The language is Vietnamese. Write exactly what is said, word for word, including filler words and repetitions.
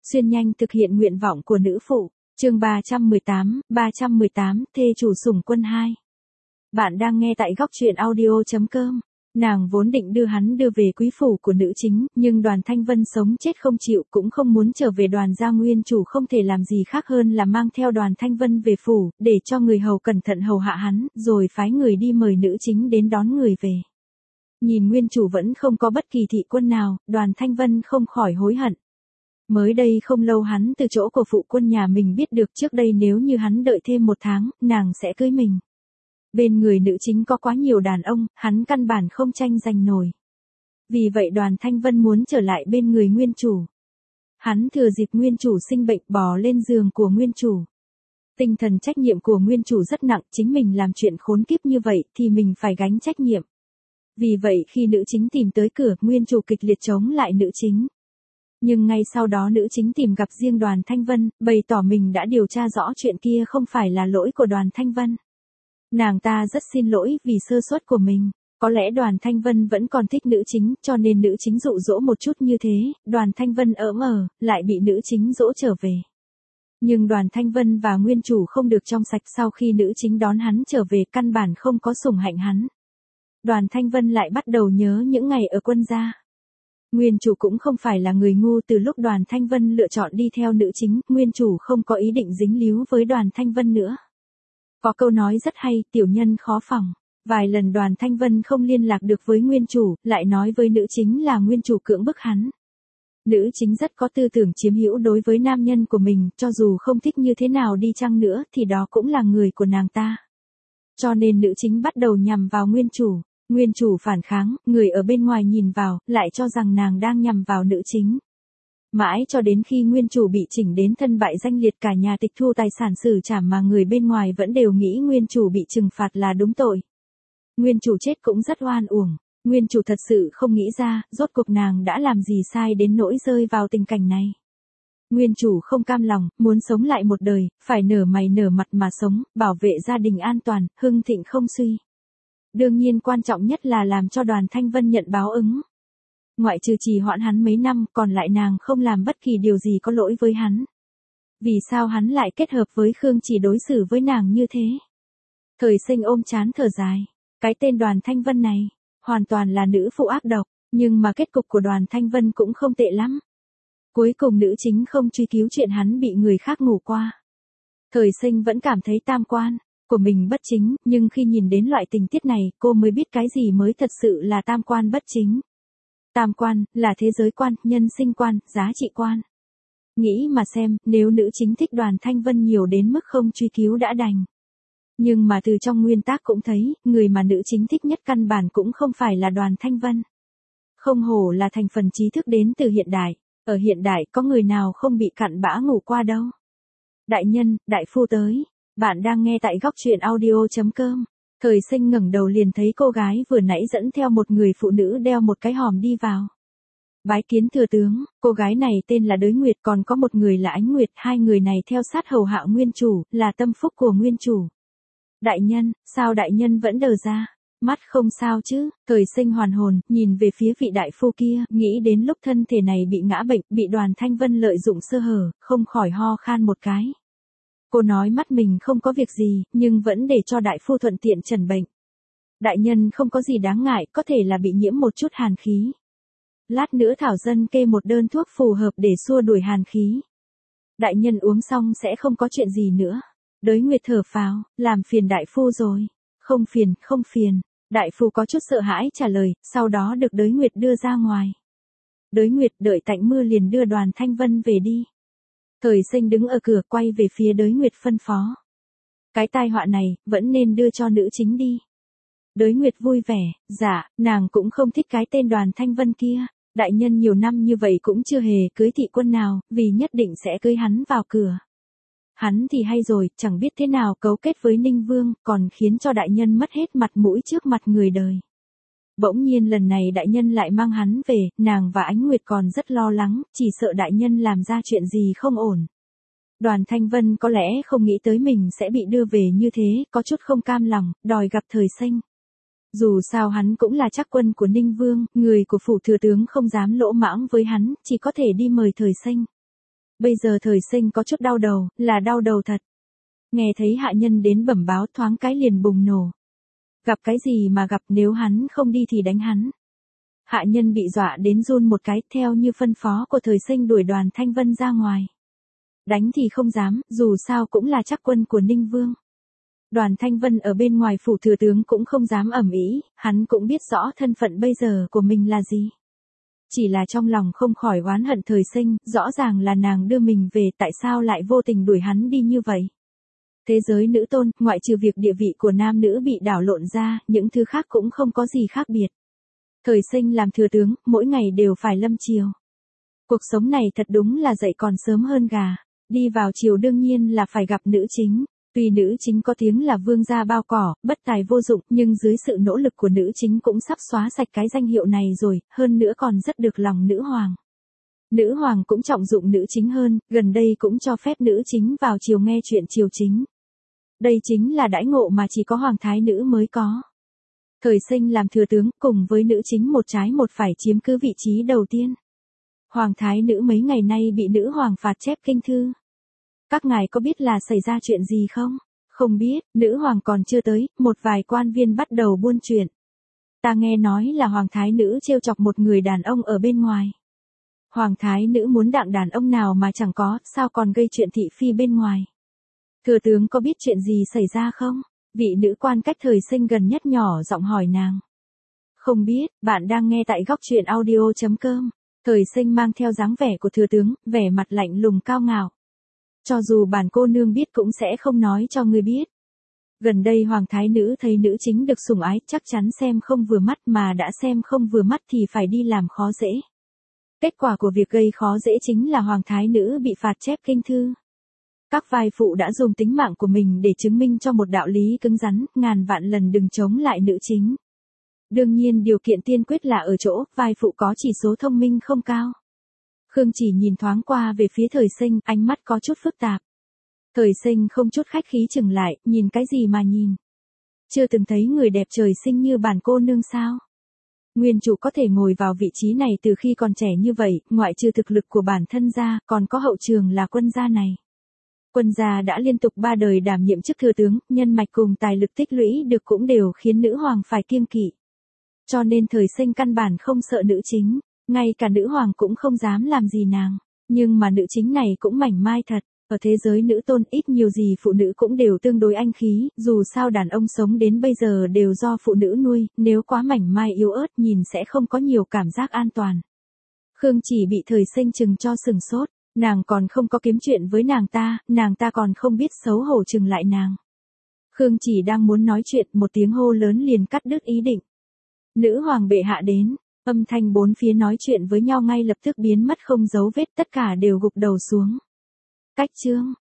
xuyên nhanh thực hiện nguyện vọng của nữ phụ. Chương ba trăm mười tám, ba trăm mười tám, thê chủ sủng quân hai. Bạn đang nghe tại góc truyện audio chấm com. Nàng vốn định đưa hắn đưa về quý phủ của nữ chính, nhưng Đoàn Thanh Vân sống chết không chịu, cũng không muốn trở về Đoàn gia, nguyên chủ không thể làm gì khác hơn là mang theo Đoàn Thanh Vân về phủ, để cho người hầu cẩn thận hầu hạ hắn, rồi phái người đi mời nữ chính đến đón người về. Nhìn nguyên chủ vẫn không có bất kỳ thị quân nào, Đoàn Thanh Vân không khỏi hối hận. Mới đây không lâu hắn từ chỗ của phụ quân nhà mình biết được trước đây nếu như hắn đợi thêm một tháng, nàng sẽ cưới mình. Bên người nữ chính có quá nhiều đàn ông, hắn căn bản không tranh giành nổi. Vì vậy Đoàn Thanh Vân muốn trở lại bên người nguyên chủ. Hắn thừa dịp nguyên chủ sinh bệnh bò lên giường của nguyên chủ. Tinh thần trách nhiệm của nguyên chủ rất nặng, chính mình làm chuyện khốn kiếp như vậy thì mình phải gánh trách nhiệm. Vì vậy khi nữ chính tìm tới cửa, nguyên chủ kịch liệt chống lại nữ chính. Nhưng ngay sau đó nữ chính tìm gặp riêng Đoàn Thanh Vân, bày tỏ mình đã điều tra rõ chuyện kia không phải là lỗi của Đoàn Thanh Vân. Nàng ta rất xin lỗi vì sơ suất của mình. Có lẽ Đoàn Thanh Vân vẫn còn thích nữ chính, cho nên nữ chính dụ dỗ một chút như thế, Đoàn Thanh Vân ỡm ờ, lại bị nữ chính dỗ trở về. Nhưng Đoàn Thanh Vân và nguyên chủ không được trong sạch, sau khi nữ chính đón hắn trở về căn bản không có sủng hạnh hắn. Đoàn Thanh Vân lại bắt đầu nhớ những ngày ở quân gia. Nguyên chủ cũng không phải là người ngu, từ lúc Đoàn Thanh Vân lựa chọn đi theo nữ chính, nguyên chủ không có ý định dính líu với Đoàn Thanh Vân nữa. Có câu nói rất hay, tiểu nhân khó phòng. Vài lần Đoàn Thanh Vân không liên lạc được với nguyên chủ, lại nói với nữ chính là nguyên chủ cưỡng bức hắn. Nữ chính rất có tư tưởng chiếm hữu đối với nam nhân của mình, cho dù không thích như thế nào đi chăng nữa thì đó cũng là người của nàng ta. Cho nên nữ chính bắt đầu nhằm vào nguyên chủ. Nguyên chủ phản kháng, người ở bên ngoài nhìn vào, lại cho rằng nàng đang nhằm vào nữ chính. Mãi cho đến khi nguyên chủ bị chỉnh đến thân bại danh liệt, cả nhà tịch thu tài sản xử trảm, mà người bên ngoài vẫn đều nghĩ nguyên chủ bị trừng phạt là đúng tội. Nguyên chủ chết cũng rất oan uổng. Nguyên chủ thật sự không nghĩ ra, rốt cuộc nàng đã làm gì sai đến nỗi rơi vào tình cảnh này. Nguyên chủ không cam lòng, muốn sống lại một đời, phải nở mày nở mặt mà sống, bảo vệ gia đình an toàn, hưng thịnh không suy. Đương nhiên quan trọng nhất là làm cho Đoàn Thanh Vân nhận báo ứng. Ngoại trừ trì hoãn hắn mấy năm, còn lại nàng không làm bất kỳ điều gì có lỗi với hắn. Vì sao hắn lại kết hợp với Khương Chỉ đối xử với nàng như thế? Thời Sinh ôm chán thở dài. Cái tên Đoàn Thanh Vân này, hoàn toàn là nữ phụ ác độc, nhưng mà kết cục của Đoàn Thanh Vân cũng không tệ lắm. Cuối cùng nữ chính không truy cứu chuyện hắn bị người khác ngủ qua. Thời Sinh vẫn cảm thấy tam quan của mình bất chính, nhưng khi nhìn đến loại tình tiết này, cô mới biết cái gì mới thật sự là tam quan bất chính. Tam quan, là thế giới quan, nhân sinh quan, giá trị quan. Nghĩ mà xem, nếu nữ chính thích Đoàn Thanh Vân nhiều đến mức không truy cứu đã đành. Nhưng mà từ trong nguyên tác cũng thấy, người mà nữ chính thích nhất căn bản cũng không phải là Đoàn Thanh Vân. Không hổ là thành phần trí thức đến từ hiện đại. Ở hiện đại có người nào không bị cặn bã ngủ qua đâu. Đại nhân, đại phu tới. Bạn đang nghe tại góc truyện audio chấm com. Thời Sinh ngẩng đầu liền thấy cô gái vừa nãy dẫn theo một người phụ nữ đeo một cái hòm đi vào. Bái kiến thừa tướng, cô gái này tên là Đới Nguyệt, còn có một người là Ánh Nguyệt, hai người này theo sát hầu hạ nguyên chủ, là tâm phúc của nguyên chủ. Đại nhân, sao đại nhân vẫn đờ ra? Mắt không sao chứ? Thời Sinh hoàn hồn, nhìn về phía vị đại phu kia, nghĩ đến lúc thân thể này bị ngã bệnh, bị Đoàn Thanh Vân lợi dụng sơ hở, không khỏi ho khan một cái. Cô nói mắt mình không có việc gì, nhưng vẫn để cho đại phu thuận tiện chẩn bệnh. Đại nhân không có gì đáng ngại, có thể là bị nhiễm một chút hàn khí. Lát nữa thảo dân kê một đơn thuốc phù hợp để xua đuổi hàn khí. Đại nhân uống xong sẽ không có chuyện gì nữa. Đới Nguyệt thở phào, làm phiền đại phu rồi. Không phiền, không phiền. Đại phu có chút sợ hãi trả lời, sau đó được Đới Nguyệt đưa ra ngoài. Đới Nguyệt đợi tạnh mưa liền đưa Đoàn Thanh Vân về đi. Thời Sinh đứng ở cửa quay về phía Đới Nguyệt phân phó. Cái tai họa này, vẫn nên đưa cho nữ chính đi. Đới Nguyệt vui vẻ, dạ, nàng cũng không thích cái tên Đoàn Thanh Vân kia. Đại nhân nhiều năm như vậy cũng chưa hề cưới thị quân nào, vì nhất định sẽ cưới hắn vào cửa. Hắn thì hay rồi, chẳng biết thế nào cấu kết với Ninh Vương, còn khiến cho đại nhân mất hết mặt mũi trước mặt người đời. Bỗng nhiên lần này đại nhân lại mang hắn về, nàng và Ánh Nguyệt còn rất lo lắng, chỉ sợ đại nhân làm ra chuyện gì không ổn. Đoàn Thanh Vân có lẽ không nghĩ tới mình sẽ bị đưa về như thế, có chút không cam lòng, đòi gặp Thời Sinh. Dù sao hắn cũng là trắc quân của Ninh Vương, người của phủ thừa tướng không dám lỗ mãng với hắn, chỉ có thể đi mời Thời Sinh. Bây giờ thời sinh có chút đau đầu, là đau đầu thật. Nghe thấy hạ nhân đến bẩm báo thoáng cái liền bùng nổ. Gặp cái gì mà gặp, nếu hắn không đi thì đánh hắn. Hạ nhân bị dọa đến run một cái, theo như phân phó của thời sinh đuổi Đoàn Thanh Vân ra ngoài. Đánh thì không dám, dù sao cũng là chắc quân của Ninh Vương. Đoàn Thanh Vân ở bên ngoài phủ thừa tướng cũng không dám ầm ĩ, hắn cũng biết rõ thân phận bây giờ của mình là gì. Chỉ là trong lòng không khỏi oán hận thời sinh, rõ ràng là nàng đưa mình về, tại sao lại vô tình đuổi hắn đi như vậy. Thế giới nữ tôn, ngoại trừ việc địa vị của nam nữ bị đảo lộn ra, những thứ khác cũng không có gì khác biệt. Thời sinh làm thừa tướng, mỗi ngày đều phải lâm triều. Cuộc sống này thật đúng là dậy còn sớm hơn gà. Đi vào triều đương nhiên là phải gặp nữ chính. Tuy nữ chính có tiếng là vương gia bao cỏ, bất tài vô dụng, nhưng dưới sự nỗ lực của nữ chính cũng sắp xóa sạch cái danh hiệu này rồi, hơn nữa còn rất được lòng nữ hoàng. Nữ hoàng cũng trọng dụng nữ chính hơn, gần đây cũng cho phép nữ chính vào triều nghe chuyện triều chính. Đây chính là đãi ngộ mà chỉ có hoàng thái nữ mới có. Thời sinh làm thừa tướng, cùng với nữ chính một trái một phải chiếm cứ vị trí đầu tiên. Hoàng thái nữ mấy ngày nay bị nữ hoàng phạt chép kinh thư. Các ngài có biết là xảy ra chuyện gì không? Không biết, nữ hoàng còn chưa tới, một vài quan viên bắt đầu buôn chuyện. Ta nghe nói là hoàng thái nữ trêu chọc một người đàn ông ở bên ngoài. Hoàng thái nữ muốn đặng đàn ông nào mà chẳng có, sao còn gây chuyện thị phi bên ngoài. Thừa tướng có biết chuyện gì xảy ra không? Vị nữ quan cách thời sinh gần nhất nhỏ giọng hỏi nàng. Không biết, bạn đang nghe tại góc truyện audio chấm com. Thời sinh mang theo dáng vẻ của thừa tướng, vẻ mặt lạnh lùng cao ngạo. Cho dù bản cô nương biết cũng sẽ không nói cho ngươi biết. Gần đây hoàng thái nữ thấy nữ chính được sủng ái, chắc chắn xem không vừa mắt, mà đã xem không vừa mắt thì phải đi làm khó dễ. Kết quả của việc gây khó dễ chính là hoàng thái nữ bị phạt chép kinh thư. Các vai phụ đã dùng tính mạng của mình để chứng minh cho một đạo lý cứng rắn, ngàn vạn lần đừng chống lại nữ chính. Đương nhiên điều kiện tiên quyết là ở chỗ, vai phụ có chỉ số thông minh không cao. Khương Chỉ nhìn thoáng qua về phía thời sinh, ánh mắt có chút phức tạp. Thời sinh không chút khách khí chừng lại, nhìn cái gì mà nhìn. Chưa từng thấy người đẹp trời sinh như bản cô nương sao. Nguyên chủ có thể ngồi vào vị trí này từ khi còn trẻ như vậy, ngoại trừ thực lực của bản thân ra, còn có hậu trường là quân gia này. Quân gia đã liên tục ba đời đảm nhiệm chức thừa tướng, nhân mạch cùng tài lực tích lũy được cũng đều khiến nữ hoàng phải kiêng kỵ. Cho nên thời sinh căn bản không sợ nữ chính, ngay cả nữ hoàng cũng không dám làm gì nàng. Nhưng mà nữ chính này cũng mảnh mai thật, ở thế giới nữ tôn ít nhiều gì phụ nữ cũng đều tương đối anh khí, dù sao đàn ông sống đến bây giờ đều do phụ nữ nuôi, nếu quá mảnh mai yếu ớt nhìn sẽ không có nhiều cảm giác an toàn. Khương Chỉ bị thời sinh chừng cho sừng sốt. Nàng còn không có kiếm chuyện với nàng ta, nàng ta còn không biết xấu hổ chừng lại nàng. Khương Chỉ đang muốn nói chuyện, một tiếng hô lớn liền cắt đứt ý định. Nữ hoàng bệ hạ đến, âm thanh bốn phía nói chuyện với nhau ngay lập tức biến mất không dấu vết, tất cả đều gục đầu xuống. Cách chương,